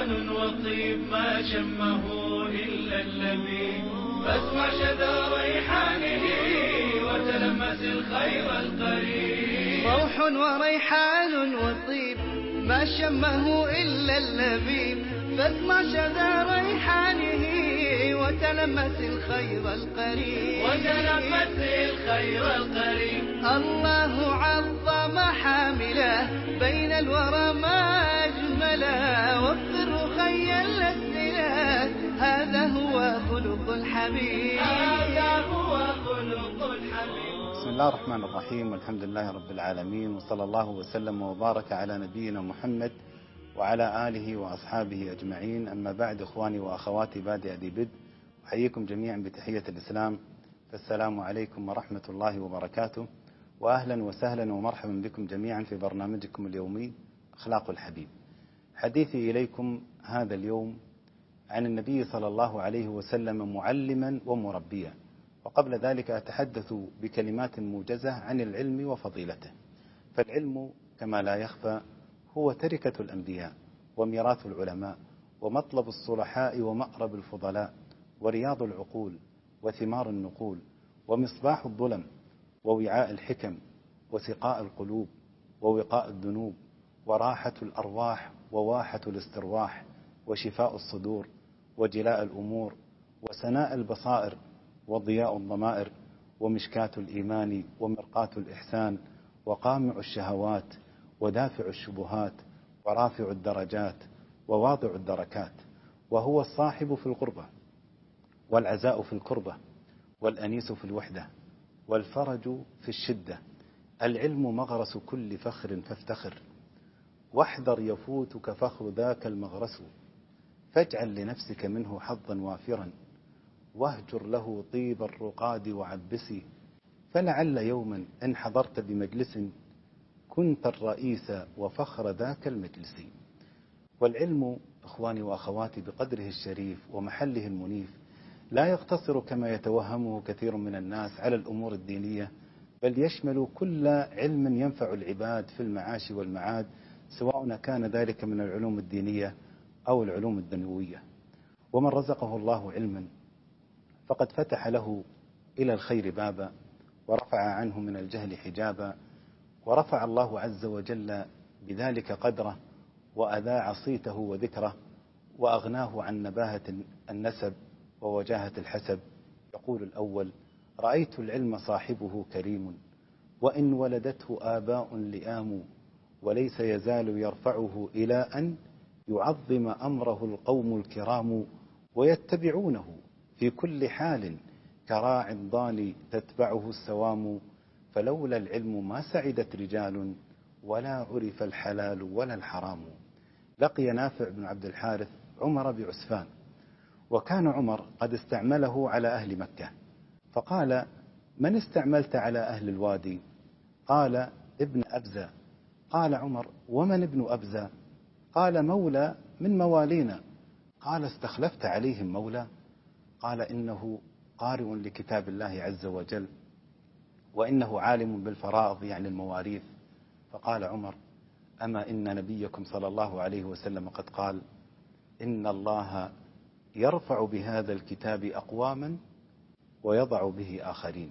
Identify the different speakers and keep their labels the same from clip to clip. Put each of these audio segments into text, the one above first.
Speaker 1: ريحان وطيب ما شمه إلا اللبيب، فاسمع شذا ريحانه وتلمس الخير القريب.
Speaker 2: روح وريحان وطيب ما شمه إلا اللبيب، فاسمع شذا ريحانه وتلمس الخير القريب. الله عظم حامله بين الورى ما أجمله، وفر خيا الأسئلة هذا هو خلق الحبيب.
Speaker 3: بسم الله الرحمن الرحيم، والحمد لله رب العالمين، وصلى الله وسلم وبارك على نبينا محمد وعلى آله وأصحابه أجمعين. أما بعد، إخواني وأخواتي بادئ ذي بدء، أحييكم جميعا بتحية الإسلام، فالسلام عليكم ورحمة الله وبركاته، وأهلا وسهلا ومرحبا بكم جميعا في برنامجكم اليومي أخلاق الحبيب. حديثي إليكم هذا اليوم عن النبي صلى الله عليه وسلم معلما ومربيا، وقبل ذلك أتحدث بكلمات موجزة عن العلم وفضيلته. فالعلم كما لا يخفى هو تركة الأنبياء وميراث العلماء ومطلب الصلحاء ومأرب الفضلاء ورياض العقول وثمار النقول ومصباح الظلم ووعاء الحكم وسقاء القلوب ووقاء الذنوب وراحة الأرواح وواحة الاسترواح وشفاء الصدور وجلاء الأمور وسناء البصائر وضياء الضمائر ومشكاة الإيمان ومرقاة الإحسان وقامع الشهوات ودافع الشبهات ورافع الدرجات وواضع الدركات، وهو الصاحب في القربة والعزاء في الكربة والأنيس في الوحدة والفرج في الشدة. العلم مغرس كل فخر فافتخر، واحذر يفوتك فخر ذاك المغرس، فاجعل لنفسك منه حظا وافرا واهجر له طيب الرقاد وعبسي، فلعل يوما إن حضرت بمجلس كنت الرئيس وفخر ذاك المجلس. والعلم إخواني وأخواتي بقدره الشريف ومحله المنيف لا يقتصر كما يتوهمه كثير من الناس على الأمور الدينية، بل يشمل كل علم ينفع العباد في المعاش والمعاد، سواء كان ذلك من العلوم الدينية أو العلوم الدنيوية. ومن رزقه الله علما فقد فتح له إلى الخير بابا، ورفع عنه من الجهل حجابا، ورفع الله عز وجل بذلك قدره، وأذاع صيته وذكره، وأغناه عن نباهة النسب ووجاهة الحسب. يقول الأول: رأيت العلم صاحبه كريم، وإن ولدته آباء لئام، وليس يزال يرفعه إلى أن يعظم أمره القوم الكرام، ويتبعونه في كل حال كراع الضال تتبعه السوام، فلولا العلم ما سعدت رجال، ولا عرف الحلال ولا الحرام. لقي نافع بن عبد الحارث عمر بعسفان، وكان عمر قد استعمله على أهل مكة، فقال: من استعملت على أهل الوادي؟ قال: ابن أبزة. قال عمر: ومن ابن أبزة؟ قال: مولى من موالينا. قال: استخلفت عليهم مولى؟ قال: إنه قارئ لكتاب الله عز وجل، وإنه عالم بالفرائض يعني المواريث. فقال عمر: أما إن نبيكم صلى الله عليه وسلم قد قال: إن الله يرفع بهذا الكتاب أقواما ويضع به آخرين.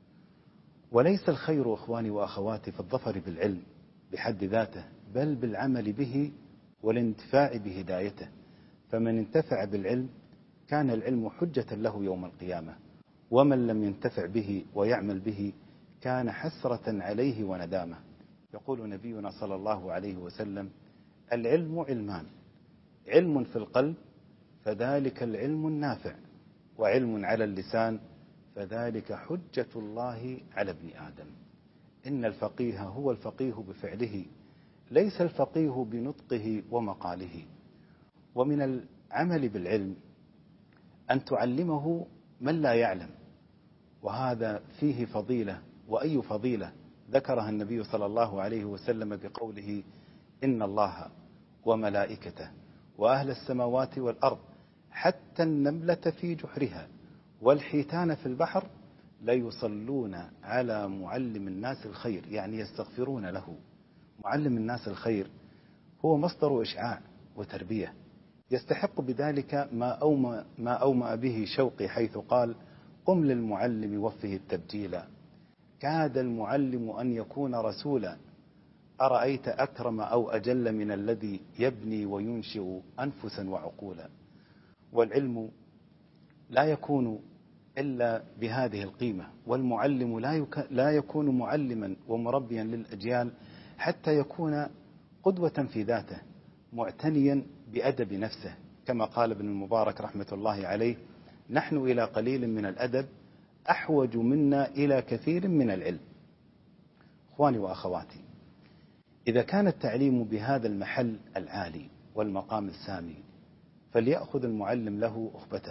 Speaker 3: وليس الخير إخواني وأخواتي في الظفر بالعلم بحد ذاته، بل بالعمل به والانتفاع بهدايته. فمن انتفع بالعلم كان العلم حجة له يوم القيامة، ومن لم ينتفع به ويعمل به كان حسرة عليه وندامة. يقول نبينا صلى الله عليه وسلم: العلم علمان، علم في القلب فذلك العلم النافع، وعلم على اللسان فذلك حجة الله على ابن آدم. إن الفقيه هو الفقيه بفعله، ليس الفقيه بنطقه ومقاله. ومن العمل بالعلم أن تعلمه من لا يعلم، وهذا فيه فضيلة. وأي فضيلة ذكرها النبي صلى الله عليه وسلم بقوله: إن الله وملائكته وأهل السماوات والأرض حتى النملة في جحرها والحيتان في البحر ليصلون على معلم الناس الخير، يعني يستغفرون له. معلم الناس الخير هو مصدر إشعاع وتربية، يستحق بذلك ما أومأ به شوقي حيث قال: قم للمعلم وفه التبجيلا، كاد المعلم أن يكون رسولا، أرأيت أكرم أو أجل من الذي يبني وينشئ أنفسا وعقولا. والعلم لا يكون إلا بهذه القيمة، والمعلم لا يكون معلما ومربيا للأجيال حتى يكون قدوة في ذاته، معتنيا بأدب نفسه، كما قال ابن المبارك رحمة الله عليه: نحن إلى قليل من الأدب أحوج منا إلى كثير من العلم. إخواني وأخواتي، إذا كان التعليم بهذا المحل العالي والمقام السامي، فليأخذ المعلم له أخبته،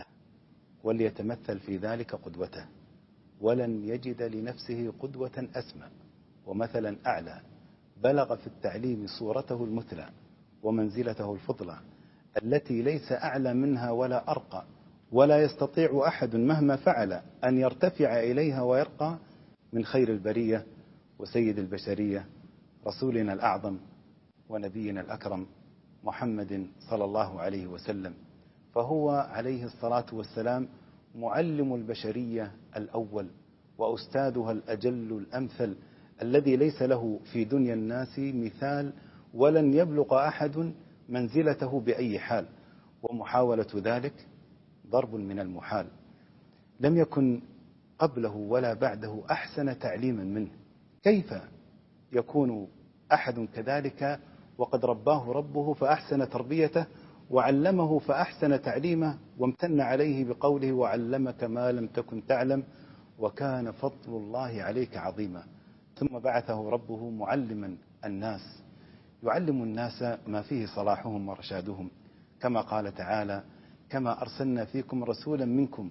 Speaker 3: وليتمثل في ذلك قدوته، ولن يجد لنفسه قدوة أسمى ومثلا أعلى بلغ في التعليم صورته المثلى ومنزلته الفضلى التي ليس أعلى منها ولا أرقى، ولا يستطيع أحد مهما فعل أن يرتفع إليها ويرقى من خير البرية وسيد البشرية رسولنا الأعظم ونبينا الأكرم محمد صلى الله عليه وسلم. فهو عليه الصلاة والسلام معلم البشرية الأول وأستاذها الأجل الأمثل، الذي ليس له في دنيا الناس مثال، ولن يبلغ أحد منزلته بأي حال، ومحاولة ذلك ضرب من المحال. لم يكن قبله ولا بعده أحسن تعليما منه. كيف يكون أحد كذلك وقد رباه ربه فأحسن تربيته وعلمه فأحسن تعليمه، وامتن عليه بقوله: وعلمك ما لم تكن تعلم وكان فضل الله عليك عظيما. ثم بعثه ربه معلما الناس، يعلم الناس ما فيه صلاحهم ورشادهم، كما قال تعالى: كما أرسلنا فيكم رسولا منكم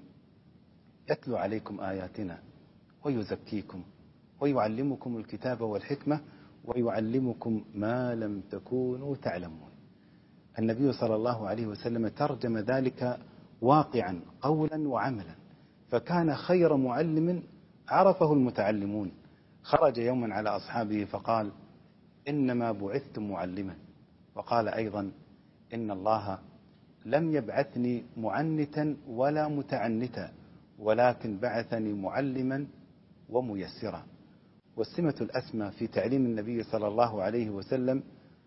Speaker 3: يتلو عليكم آياتنا ويزكيكم ويعلمكم الكتاب والحكمة ويعلمكم ما لم تكونوا تعلمون. النبي صلى الله عليه وسلم ترجم ذلك واقعا قولا وعملا، فكان خير معلم عرفه المتعلمون. خرج يوما على أصحابه فقال: إنما بعثتم معلما. وقال أيضا: إن الله لم يبعثني معنتا ولا متعنتا، ولكن بعثني معلما وميسرا. والسمة الأسمى في تعليم النبي صلى الله عليه وسلم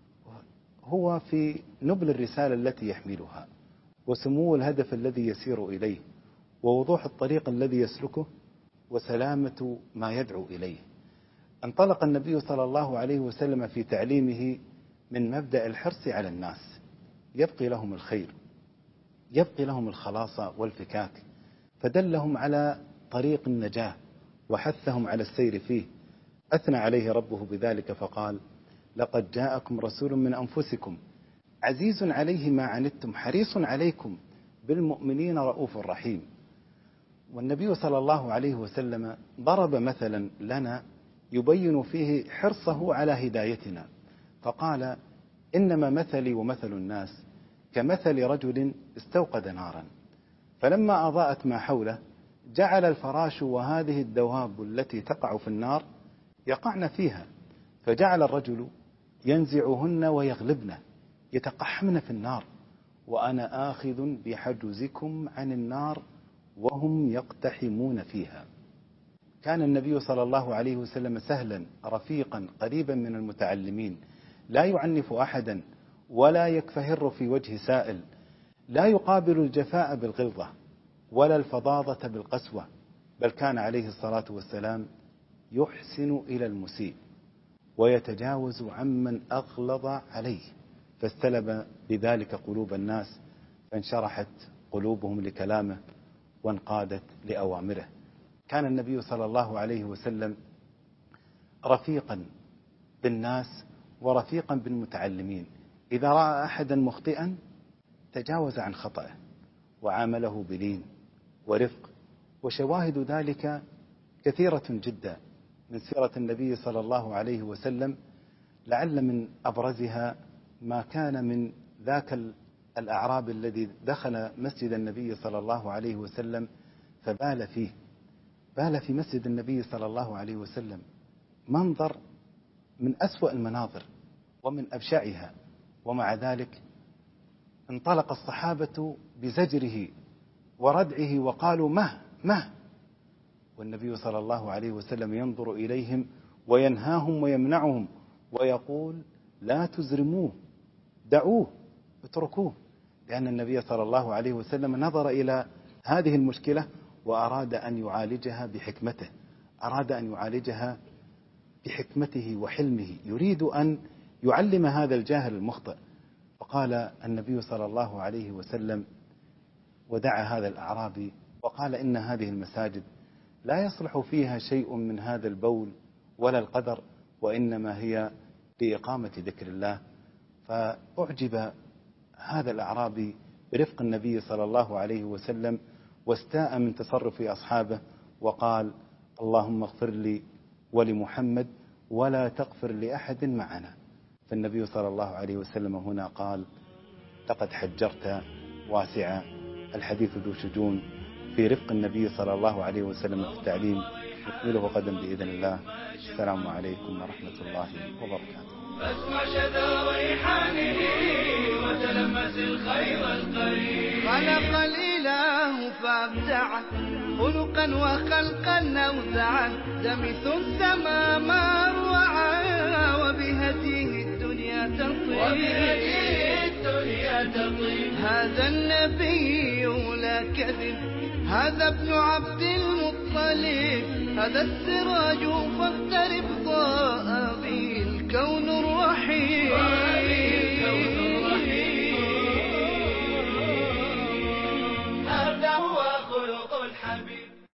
Speaker 3: هو في نبل الرسالة التي يحملها، وسمو الهدف الذي يسير إليه، ووضوح الطريق الذي يسلكه، وسلامة ما يدعو إليه. انطلق النبي صلى الله عليه وسلم في تعليمه من مبدأ الحرص على الناس، يبقي لهم الخير، يبقي لهم الخلاص والفكاك، فدلهم على طريق النجاة وحثهم على السير فيه. أثنى عليه ربه بذلك فقال: لقد جاءكم رسول من أنفسكم عزيز عليه ما عنتم حريص عليكم بالمؤمنين رؤوف رحيم. والنبي صلى الله عليه وسلم ضرب مثلا لنا يبين فيه حرصه على هدايتنا، فقال: إنما مثلي ومثل الناس كمثل رجل استوقد نارا، فلما أضاءت ما حوله جعل الفراش وهذه الدواب التي تقع في النار يقعن فيها، فجعل الرجل ينزعهن ويغلبن يتقحمن في النار، وأنا آخذ بحجزكم عن النار وهم يقتحمون فيها. كان النبي صلى الله عليه وسلم سهلا رفيقا قريبا من المتعلمين، لا يعنف أحدا ولا يكفهر في وجه سائل، لا يقابل الجفاء بالغلظة ولا الفظاظة بالقسوة، بل كان عليه الصلاة والسلام يحسن إلى المسيء ويتجاوز عمن أغلظ عليه، فاستلب بذلك قلوب الناس، فانشرحت قلوبهم لكلامه وانقادت لأوامره. كان النبي صلى الله عليه وسلم رفيقا بالناس ورفيقا بالمتعلمين، إذا رأى أحدا مخطئا تجاوز عن خطأه وعامله بلين ورفق. وشواهد ذلك كثيرة جدا من سيرة النبي صلى الله عليه وسلم، لعل من أبرزها ما كان من ذاك الأعراب الذي دخل مسجد النبي صلى الله عليه وسلم فبال فيه، بال في مسجد النبي صلى الله عليه وسلم، منظر من أسوأ المناظر ومن أبشعها، ومع ذلك انطلق الصحابة بزجره وردعه وقالوا مه، والنبي صلى الله عليه وسلم ينظر إليهم وينهاهم ويمنعهم ويقول لا تزرموه، دعوه، اتركوه، لأن النبي صلى الله عليه وسلم نظر إلى هذه المشكلة وأراد أن يعالجها بحكمته، أراد أن يعالجها بحكمته وحلمه، يريد أن يعلم هذا الجاهل المخطئ. فقال النبي صلى الله عليه وسلم ودعا هذا الأعرابي وقال إن هذه المساجد لا يصلح فيها شيء من هذا البول ولا القدر، وإنما هي لإقامة ذكر الله. فأعجب هذا الأعرابي برفق النبي صلى الله عليه وسلم واستاء من تصرف أصحابه وقال اللهم اغفر لي ولمحمد ولا تغفر لأحد معنا. فالنبي صلى الله عليه وسلم هنا قال لقد حجرت واسعا. الحديث ذو شجون في رفق النبي صلى الله عليه وسلم في التعليم، نكمله غدا بإذن الله. السلام عليكم ورحمة الله وبركاته.
Speaker 1: فاسمع شذا ريحانه وتلمس الخير القريب.
Speaker 2: خلق الإله فابدع خلقا وخلقا نوزعا، دمث السما ما روعا وبهديه الدنيا تطيب. هذا النبي لا كذب، هذا ابن عبد المطلب، هذا السراج فاقترب ضاء به الكون الرحيم.